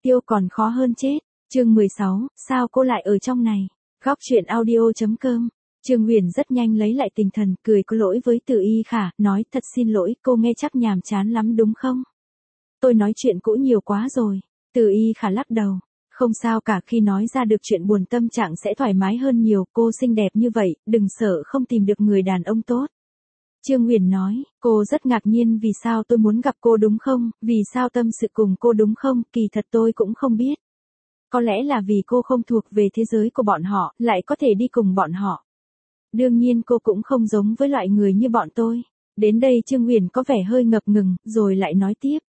tiêu còn khó hơn chết. Chương 16, sao cô lại ở trong này? Góc truyện audio.com. Trương Huyền rất nhanh lấy lại tinh thần, cười có lỗi với Từ Y Khả, nói thật xin lỗi, cô nghe chắc nhàm chán lắm đúng không? Tôi nói chuyện cũ nhiều quá rồi. Từ Y Khả lắc đầu. Không sao cả, khi nói ra được chuyện buồn tâm trạng sẽ thoải mái hơn nhiều, cô xinh đẹp như vậy, đừng sợ không tìm được người đàn ông tốt. Trương Huyền nói, cô rất ngạc nhiên vì sao tôi muốn gặp cô đúng không, vì sao tâm sự cùng cô đúng không, kỳ thật tôi cũng không biết. Có lẽ là vì cô không thuộc về thế giới của bọn họ, lại có thể đi cùng bọn họ. Đương nhiên cô cũng không giống với loại người như bọn tôi. Đến đây Trương Huyền có vẻ hơi ngập ngừng, rồi lại nói tiếp.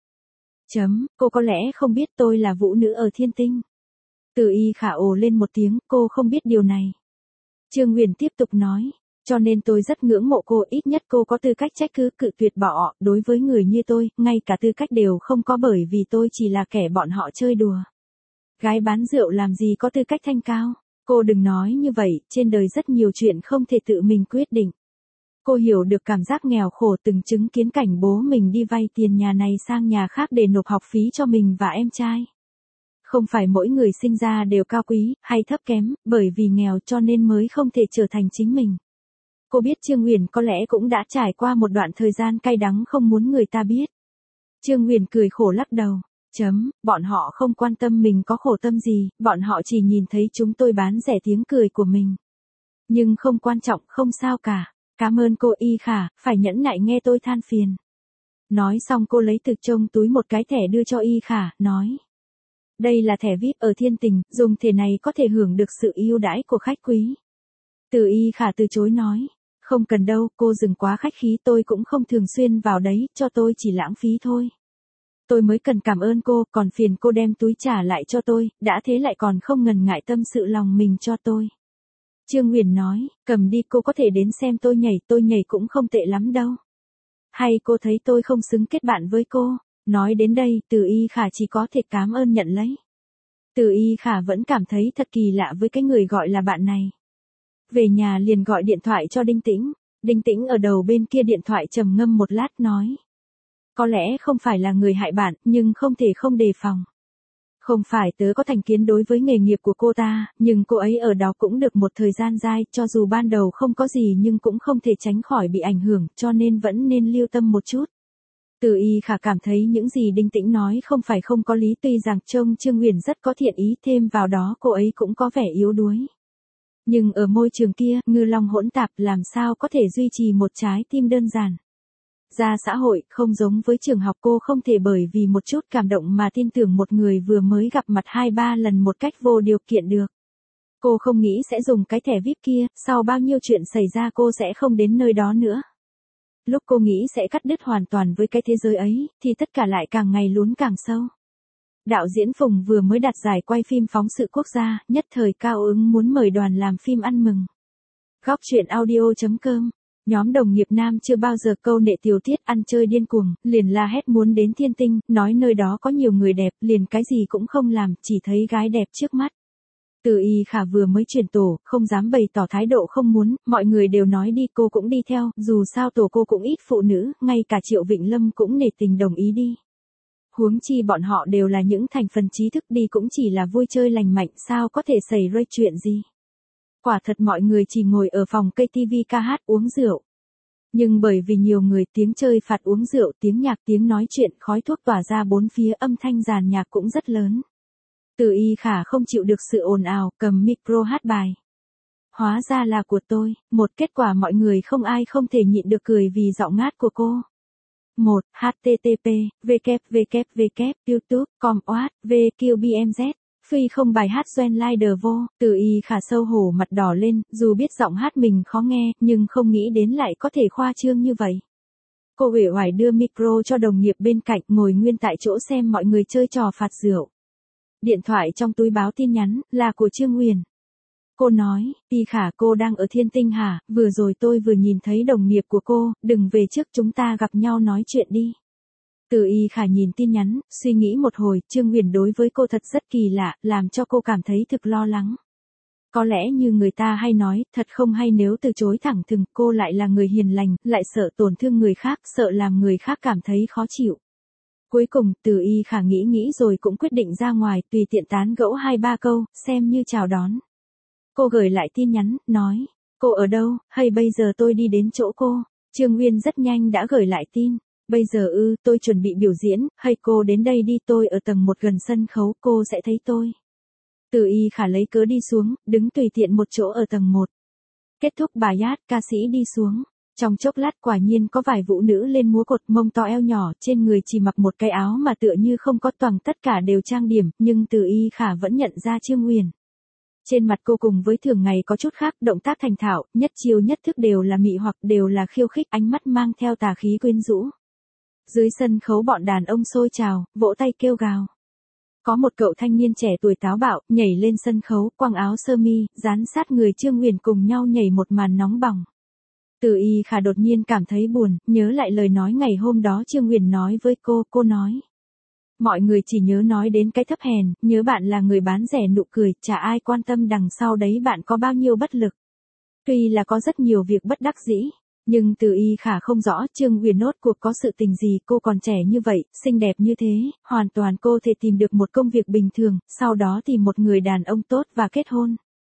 Cô có lẽ không biết tôi là vũ nữ ở Thiên Tinh. Từ Y Khả ồ lên một tiếng, cô không biết điều này. Trương Huyền tiếp tục nói, cho nên tôi rất ngưỡng mộ cô, ít nhất cô có tư cách trách cứ cự tuyệt bỏ, đối với người như tôi, ngay cả tư cách đều không có bởi vì tôi chỉ là kẻ bọn họ chơi đùa. Gái bán rượu làm gì có tư cách thanh cao, cô đừng nói như vậy, trên đời rất nhiều chuyện không thể tự mình quyết định. Cô hiểu được cảm giác nghèo khổ từng chứng kiến cảnh bố mình đi vay tiền nhà này sang nhà khác để nộp học phí cho mình và em trai. Không phải mỗi người sinh ra đều cao quý, hay thấp kém, bởi vì nghèo cho nên mới không thể trở thành chính mình. Cô biết Trương Huyền có lẽ cũng đã trải qua một đoạn thời gian cay đắng không muốn người ta biết. Trương Huyền cười khổ lắc đầu. Bọn họ không quan tâm mình có khổ tâm gì, bọn họ chỉ nhìn thấy chúng tôi bán rẻ tiếng cười của mình. Nhưng không quan trọng, không sao cả. Cảm ơn cô Y Khả, phải nhẫn nại nghe tôi than phiền. Nói xong cô lấy từ trong túi một cái thẻ đưa cho Y Khả, nói. Đây là thẻ VIP ở Thiên Tình, dùng thẻ này có thể hưởng được sự ưu đãi của khách quý. Từ Y Khả từ chối nói. Không cần đâu, cô đừng quá khách khí, tôi cũng không thường xuyên vào đấy, cho tôi chỉ lãng phí thôi. Tôi mới cần cảm ơn cô, còn phiền cô đem túi trả lại cho tôi, đã thế lại còn không ngần ngại tâm sự lòng mình cho tôi. Trương Huyền nói, cầm đi, cô có thể đến xem tôi nhảy cũng không tệ lắm đâu. Hay cô thấy tôi không xứng kết bạn với cô? Nói đến đây, Từ Y Khả chỉ có thể cảm ơn nhận lấy. Từ Y Khả vẫn cảm thấy thật kỳ lạ với cái người gọi là bạn này. Về nhà liền gọi điện thoại cho Đinh Tĩnh. Đinh Tĩnh ở đầu bên kia điện thoại trầm ngâm một lát nói. Có lẽ không phải là người hại bạn, nhưng không thể không đề phòng. Không phải tớ có thành kiến đối với nghề nghiệp của cô ta, nhưng cô ấy ở đó cũng được một thời gian dài, cho dù ban đầu không có gì nhưng cũng không thể tránh khỏi bị ảnh hưởng, cho nên vẫn nên lưu tâm một chút. Từ Y Khả cảm thấy những gì Đinh Tĩnh nói không phải không có lý, tuy rằng trông Trương Huyền rất có thiện ý, thêm vào đó cô ấy cũng có vẻ yếu đuối. Nhưng ở môi trường kia, ngư long hỗn tạp, làm sao có thể duy trì một trái tim đơn giản. Ra xã hội, không giống với trường học, cô không thể bởi vì một chút cảm động mà tin tưởng một người vừa mới gặp mặt 2-3 lần một cách vô điều kiện được. Cô không nghĩ sẽ dùng cái thẻ VIP kia, sau bao nhiêu chuyện xảy ra cô sẽ không đến nơi đó nữa. Lúc cô nghĩ sẽ cắt đứt hoàn toàn với cái thế giới ấy, thì tất cả lại càng ngày lún càng sâu. Đạo diễn Phùng vừa mới đạt giải quay phim phóng sự quốc gia, nhất thời cao hứng muốn mời đoàn làm phim ăn mừng. Góc truyện audio.com. Nhóm đồng nghiệp nam chưa bao giờ câu nệ tiểu tiết, ăn chơi điên cuồng, liền la hét muốn đến Thiên Tinh, nói nơi đó có nhiều người đẹp, liền cái gì cũng không làm, chỉ thấy gái đẹp trước mắt. Từ Y Khả vừa mới chuyển tổ, không dám bày tỏ thái độ không muốn, mọi người đều nói đi cô cũng đi theo, dù sao tổ cô cũng ít phụ nữ, ngay cả Triệu Vịnh Lâm cũng nể tình đồng ý đi. Huống chi bọn họ đều là những thành phần trí thức, đi cũng chỉ là vui chơi lành mạnh, sao có thể xảy ra chuyện gì. Quả thật mọi người chỉ ngồi ở phòng cây TV ca hát uống rượu. Nhưng bởi vì nhiều người, tiếng chơi phạt uống rượu, tiếng nhạc, tiếng nói chuyện, khói thuốc tỏa ra bốn phía, âm thanh dàn nhạc cũng rất lớn. Từ Y Khả không chịu được sự ồn ào, cầm micro hát bài. Hóa ra là của tôi, một kết quả mọi người không ai không thể nhịn được cười vì giọng ngát của cô. 1. http www.youtube.com/vqbmz Phi không bài hát Joen Lider vô, Từ Y Khả sâu hổ mặt đỏ lên, dù biết giọng hát mình khó nghe, nhưng không nghĩ đến lại có thể khoa trương như vậy. Cô uể oải đưa micro cho đồng nghiệp bên cạnh, ngồi nguyên tại chỗ xem mọi người chơi trò phạt rượu. Điện thoại trong túi báo tin nhắn, là của Trương Huyền. Cô nói, Y Khả cô đang ở Thiên Tinh hả, vừa rồi tôi vừa nhìn thấy đồng nghiệp của cô, đừng về trước, chúng ta gặp nhau nói chuyện đi. Từ Y Khả nhìn tin nhắn, suy nghĩ một hồi, Trương Huyền đối với cô thật rất kỳ lạ, làm cho cô cảm thấy thực lo lắng. Có lẽ như người ta hay nói, thật không hay nếu từ chối thẳng thừng, cô lại là người hiền lành, lại sợ tổn thương người khác, sợ làm người khác cảm thấy khó chịu. Cuối cùng, Từ Y Khả nghĩ rồi cũng quyết định ra ngoài, tùy tiện tán gẫu 2-3 câu, xem như chào đón. Cô gửi lại tin nhắn, nói, cô ở đâu, hay bây giờ tôi đi đến chỗ cô. Trương Nguyên rất nhanh đã gửi lại tin, bây giờ tôi chuẩn bị biểu diễn, hay cô đến đây đi, tôi ở tầng 1 gần sân khấu, cô sẽ thấy tôi. Từ Y Khả lấy cớ đi xuống, đứng tùy tiện một chỗ ở tầng 1. Kết thúc bài hát, ca sĩ đi xuống. Trong chốc lát quả nhiên có vài vũ nữ lên múa cột, mông to eo nhỏ, trên người chỉ mặc một cái áo mà tựa như không có toàn, tất cả đều trang điểm, nhưng Từ Y Khả vẫn nhận ra Trương Huyền. Trên mặt cô cùng với thường ngày có chút khác, động tác thành thạo, nhất chiêu nhất thức đều là mị hoặc, đều là khiêu khích, ánh mắt mang theo tà khí quyến rũ. Dưới sân khấu bọn đàn ông xôi trào, vỗ tay kêu gào. Có một cậu thanh niên trẻ tuổi táo bạo, nhảy lên sân khấu, quàng áo sơ mi, dán sát người Trương Huyền cùng nhau nhảy một màn nóng bỏng. Từ Y Khả đột nhiên cảm thấy buồn, nhớ lại lời nói ngày hôm đó Trương Huyền nói với cô nói. Mọi người chỉ nhớ nói đến cái thấp hèn, nhớ bạn là người bán rẻ nụ cười, chả ai quan tâm đằng sau đấy bạn có bao nhiêu bất lực. Tuy là có rất nhiều việc bất đắc dĩ, nhưng Từ Y Khả không rõ Trương Huyền nốt cuộc có sự tình gì, cô còn trẻ như vậy, xinh đẹp như thế, hoàn toàn cô thể tìm được một công việc bình thường, sau đó tìm một người đàn ông tốt và kết hôn.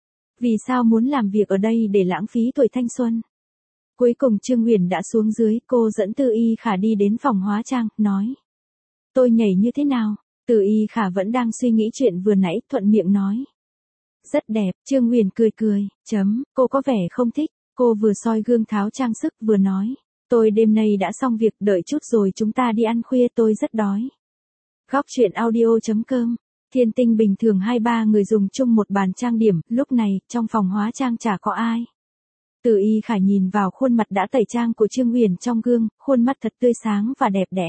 Vì sao muốn làm việc ở đây để lãng phí tuổi thanh xuân? Cuối cùng Trương Huyền đã xuống dưới, cô dẫn Từ Y Khả đi đến phòng hóa trang, nói. Tôi nhảy như thế nào? Từ Y Khả vẫn đang suy nghĩ chuyện vừa nãy, thuận miệng nói. Rất đẹp, Trương Huyền cười, cô có vẻ không thích, cô vừa soi gương tháo trang sức vừa nói. Tôi đêm nay đã xong việc, đợi chút rồi chúng ta đi ăn khuya, tôi rất đói. Góc truyện audio.com. Thiên Tinh bình thường 2-3 người dùng chung một bàn trang điểm, lúc này, trong phòng hóa trang chả có ai. Từ Y Khả nhìn vào khuôn mặt đã tẩy trang của Trương Huyền trong gương, khuôn mặt thật tươi sáng và đẹp đẽ.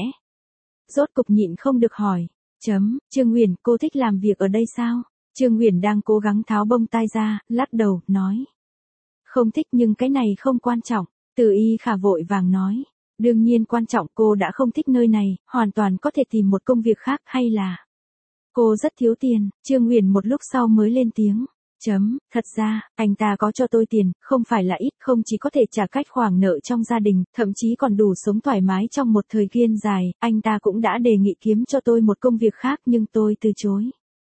Rốt cục nhịn không được hỏi. Trương Huyền, cô thích làm việc ở đây sao? Trương Huyền đang cố gắng tháo bông tai ra, lắc đầu, nói. Không thích nhưng cái này không quan trọng. Từ Y Khả vội vàng nói. Đương nhiên quan trọng, cô đã không thích nơi này, hoàn toàn có thể tìm một công việc khác, hay là. Cô rất thiếu tiền. Trương Huyền một lúc sau mới lên tiếng. Thật ra, anh ta có cho tôi tiền, không phải là ít, không chỉ có thể trả cách khoản nợ trong gia đình, thậm chí còn đủ sống thoải mái trong một thời gian dài, anh ta cũng đã đề nghị kiếm cho tôi một công việc khác nhưng tôi từ chối.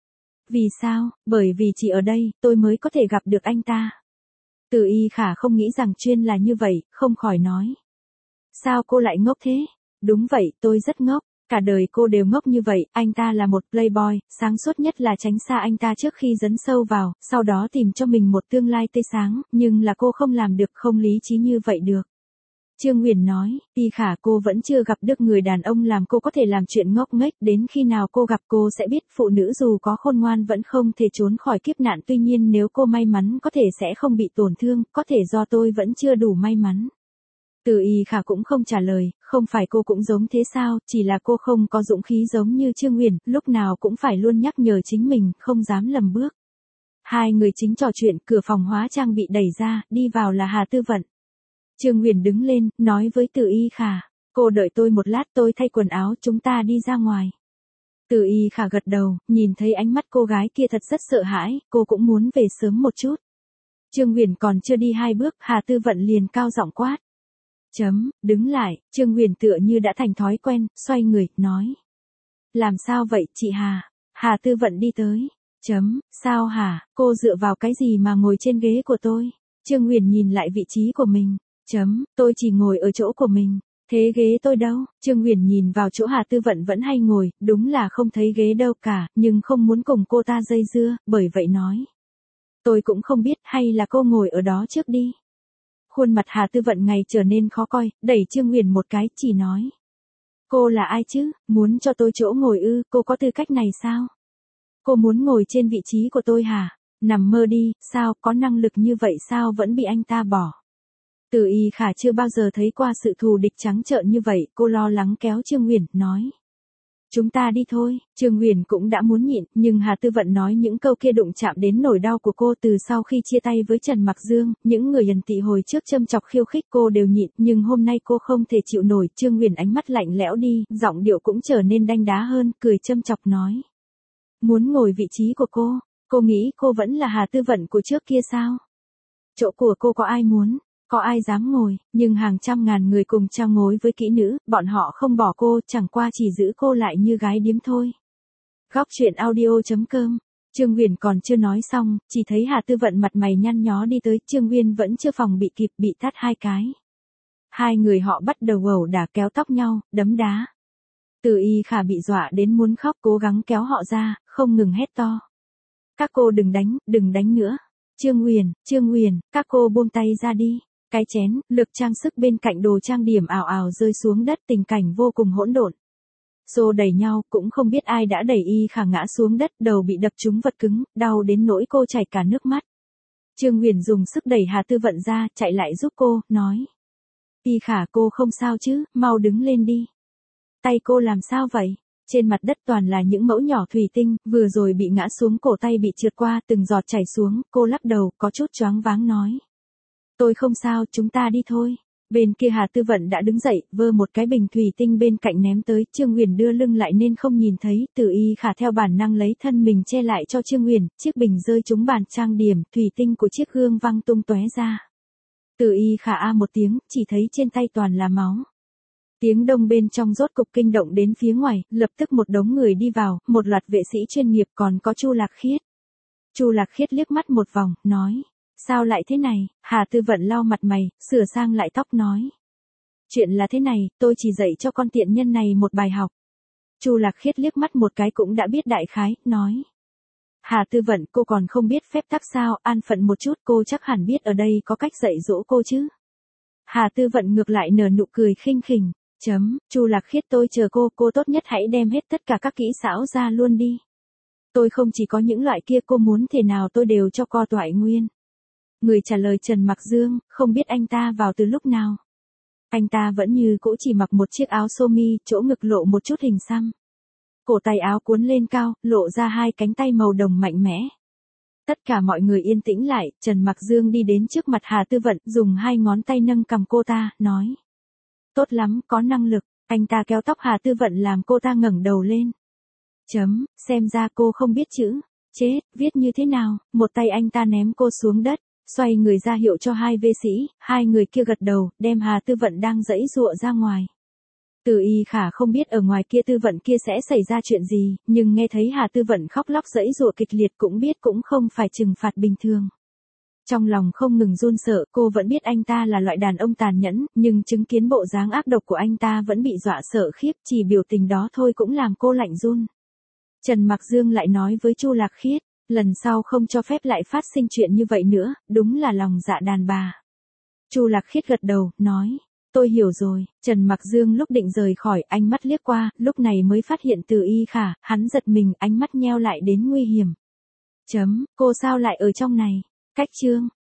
Vì sao? Bởi vì chỉ ở đây, tôi mới có thể gặp được anh ta. Từ Y Khả không nghĩ rằng chuyên là như vậy, không khỏi nói. Sao cô lại ngốc thế? Đúng vậy, tôi rất ngốc. Cả đời cô đều ngốc như vậy, anh ta là một playboy, sáng suốt nhất là tránh xa anh ta trước khi dấn sâu vào, sau đó tìm cho mình một tương lai tươi sáng, nhưng là cô không làm được, không lý trí như vậy được. Trương Huyền nói, Y Khả, cô vẫn chưa gặp được người đàn ông làm cô có thể làm chuyện ngốc nghếch, đến khi nào cô gặp cô sẽ biết phụ nữ dù có khôn ngoan vẫn không thể trốn khỏi kiếp nạn, tuy nhiên nếu cô may mắn có thể sẽ không bị tổn thương, có thể do tôi vẫn chưa đủ may mắn. Từ Y Khả cũng không trả lời, không phải cô cũng giống thế sao, chỉ là cô không có dũng khí giống như Trương Huyền, lúc nào cũng phải luôn nhắc nhở chính mình, không dám lầm bước. Hai người chính trò chuyện, cửa phòng hóa trang bị đẩy ra, đi vào là Hà Tư Vận. Trương Huyền đứng lên, nói với Từ Y Khả, cô đợi tôi một lát, tôi thay quần áo, chúng ta đi ra ngoài. Từ Y Khả gật đầu, nhìn thấy ánh mắt cô gái kia thật rất sợ hãi, cô cũng muốn về sớm một chút. Trương Huyền còn chưa đi 2 bước, Hà Tư Vận liền cao giọng quát. Đứng lại, Trương Huyền tựa như đã thành thói quen, xoay người, nói. Làm sao vậy, chị Hà? Hà Tư Vận đi tới. Sao hả, cô dựa vào cái gì mà ngồi trên ghế của tôi? Trương Huyền nhìn lại vị trí của mình. Tôi chỉ ngồi ở chỗ của mình. Thế ghế tôi đâu? Trương Huyền nhìn vào chỗ Hà Tư Vận vẫn hay ngồi, đúng là không thấy ghế đâu cả, nhưng không muốn cùng cô ta dây dưa, bởi vậy nói. Tôi cũng không biết, hay là cô ngồi ở đó trước đi. Khuôn mặt Hà Tư Vận ngày trở nên khó coi, đẩy Trương Huyền một cái, chỉ nói. Cô là ai chứ, muốn cho tôi chỗ ngồi ư, cô có tư cách này sao? Cô muốn ngồi trên vị trí của tôi hả? Nằm mơ đi, sao, có năng lực như vậy sao vẫn bị anh ta bỏ? Từ Y Khả chưa bao giờ thấy qua sự thù địch trắng trợn như vậy, cô lo lắng kéo Trương Huyền, nói. Chúng ta đi thôi, Trương Huyền cũng đã muốn nhịn, nhưng Hà Tư Vận nói những câu kia đụng chạm đến nỗi đau của cô từ sau khi chia tay với Trần Mặc Dương, những người ẩn tị hồi trước châm chọc khiêu khích cô đều nhịn, nhưng hôm nay cô không thể chịu nổi, Trương Huyền ánh mắt lạnh lẽo đi, giọng điệu cũng trở nên đanh đá hơn, cười châm chọc nói. Muốn ngồi vị trí của cô nghĩ cô vẫn là Hà Tư Vận của trước kia sao? Chỗ của cô có ai muốn? có ai dám ngồi, nhưng hàng trăm ngàn người cùng trao ngối với kỹ nữ, bọn họ không bỏ cô, chẳng qua chỉ giữ cô lại như gái điếm thôi. Góc truyện audio.com. Trương Huyền còn chưa nói xong, chỉ thấy Hà Tư Vận mặt mày nhăn nhó đi tới, Trương Nguyên vẫn chưa phòng bị kịp, bị tát 2 cái. Hai người họ bắt đầu ẩu đả, kéo tóc nhau, đấm đá. Từ Y Khả bị dọa đến muốn khóc, cố gắng kéo họ ra, không ngừng hét to. Các cô đừng đánh nữa. Trương Huyền, các cô buông tay ra đi. Cái chén, lược trang sức bên cạnh đồ trang điểm ào ào rơi xuống đất, tình cảnh vô cùng hỗn độn. Xô đẩy nhau, cũng không biết ai đã đẩy Y Khả ngã xuống đất, đầu bị đập trúng vật cứng, đau đến nỗi cô chảy cả nước mắt. Trương Huyền dùng sức đẩy Hà Tư Vận ra, chạy lại giúp cô, nói. Y Khả, cô không sao chứ, mau đứng lên đi. Tay cô làm sao vậy? Trên mặt đất toàn là những mẫu nhỏ thủy tinh, vừa rồi bị ngã xuống, cổ tay bị trượt qua, từng giọt chảy xuống, cô lắc đầu, có chút choáng váng nói. Tôi không sao, chúng ta đi thôi. Bên kia Hà Tư Vận đã đứng dậy, vơ một cái bình thủy tinh bên cạnh ném tới, Trương Huyền đưa lưng lại nên không nhìn thấy, Từ Y Khả theo bản năng lấy thân mình che lại cho Trương Huyền, chiếc bình rơi trúng bàn trang điểm, thủy tinh của chiếc gương văng tung tóe ra. Từ Y Khả a một tiếng, chỉ thấy trên tay toàn là máu. Tiếng đông bên trong rốt cục kinh động đến phía ngoài, lập tức một đống người đi vào, một loạt vệ sĩ chuyên nghiệp, còn có Chu Lạc Khiết. Chu Lạc Khiết liếc mắt một vòng, nói. Sao lại thế này? Hà Tư Vận lau mặt mày, sửa sang lại tóc nói. Chuyện là thế này, tôi chỉ dạy cho con tiện nhân này một bài học. Chu Lạc Khiết liếc mắt một cái cũng đã biết đại khái, nói. Hà Tư Vận, cô còn không biết phép tắc sao, an phận một chút, cô chắc hẳn biết ở đây có cách dạy dỗ cô chứ. Hà Tư Vận ngược lại nở nụ cười khinh khỉnh. Chu Lạc Khiết, tôi chờ cô tốt nhất hãy đem hết tất cả các kỹ xảo ra luôn đi. Tôi không chỉ có những loại kia, cô muốn thế nào tôi đều cho co toại nguyên. Người trả lời Trần Mặc Dương, không biết anh ta vào từ lúc nào. Anh ta vẫn như cũ chỉ mặc một chiếc áo sơ mi, chỗ ngực lộ một chút hình xăm. Cổ tay áo cuốn lên cao, lộ ra 2 cánh tay màu đồng mạnh mẽ. Tất cả mọi người yên tĩnh lại, Trần Mặc Dương đi đến trước mặt Hà Tư Vận, dùng 2 ngón tay nâng cằm cô ta, nói. Tốt lắm, có năng lực. Anh ta kéo tóc Hà Tư Vận làm cô ta ngẩng đầu lên. Xem ra cô không biết chữ. Chết, viết như thế nào? Một tay anh ta ném cô xuống đất, xoay người ra hiệu cho 2 vệ sĩ, 2 người kia gật đầu, đem Hà Tư Vận đang giãy giụa ra ngoài. Từ Y Khả không biết ở ngoài kia Tư Vận kia sẽ xảy ra chuyện gì, nhưng nghe thấy Hà Tư Vận khóc lóc giãy giụa kịch liệt cũng biết cũng không phải trừng phạt bình thường. Trong lòng không ngừng run sợ, cô vẫn biết anh ta là loại đàn ông tàn nhẫn, nhưng chứng kiến bộ dáng ác độc của anh ta vẫn bị dọa sợ khiếp, chỉ biểu tình đó thôi cũng làm cô lạnh run. Trần Mặc Dương lại nói với Chu Lạc Khiết, lần sau không cho phép lại phát sinh chuyện như vậy nữa, đúng là lòng dạ đàn bà. Chu Lạc Khiết gật đầu, nói, tôi hiểu rồi. Trần Mặc Dương lúc định rời khỏi, ánh mắt liếc qua, lúc này mới phát hiện Từ Y Khả, hắn giật mình, ánh mắt nheo lại đến nguy hiểm. Cô sao lại ở trong này? Cách chương.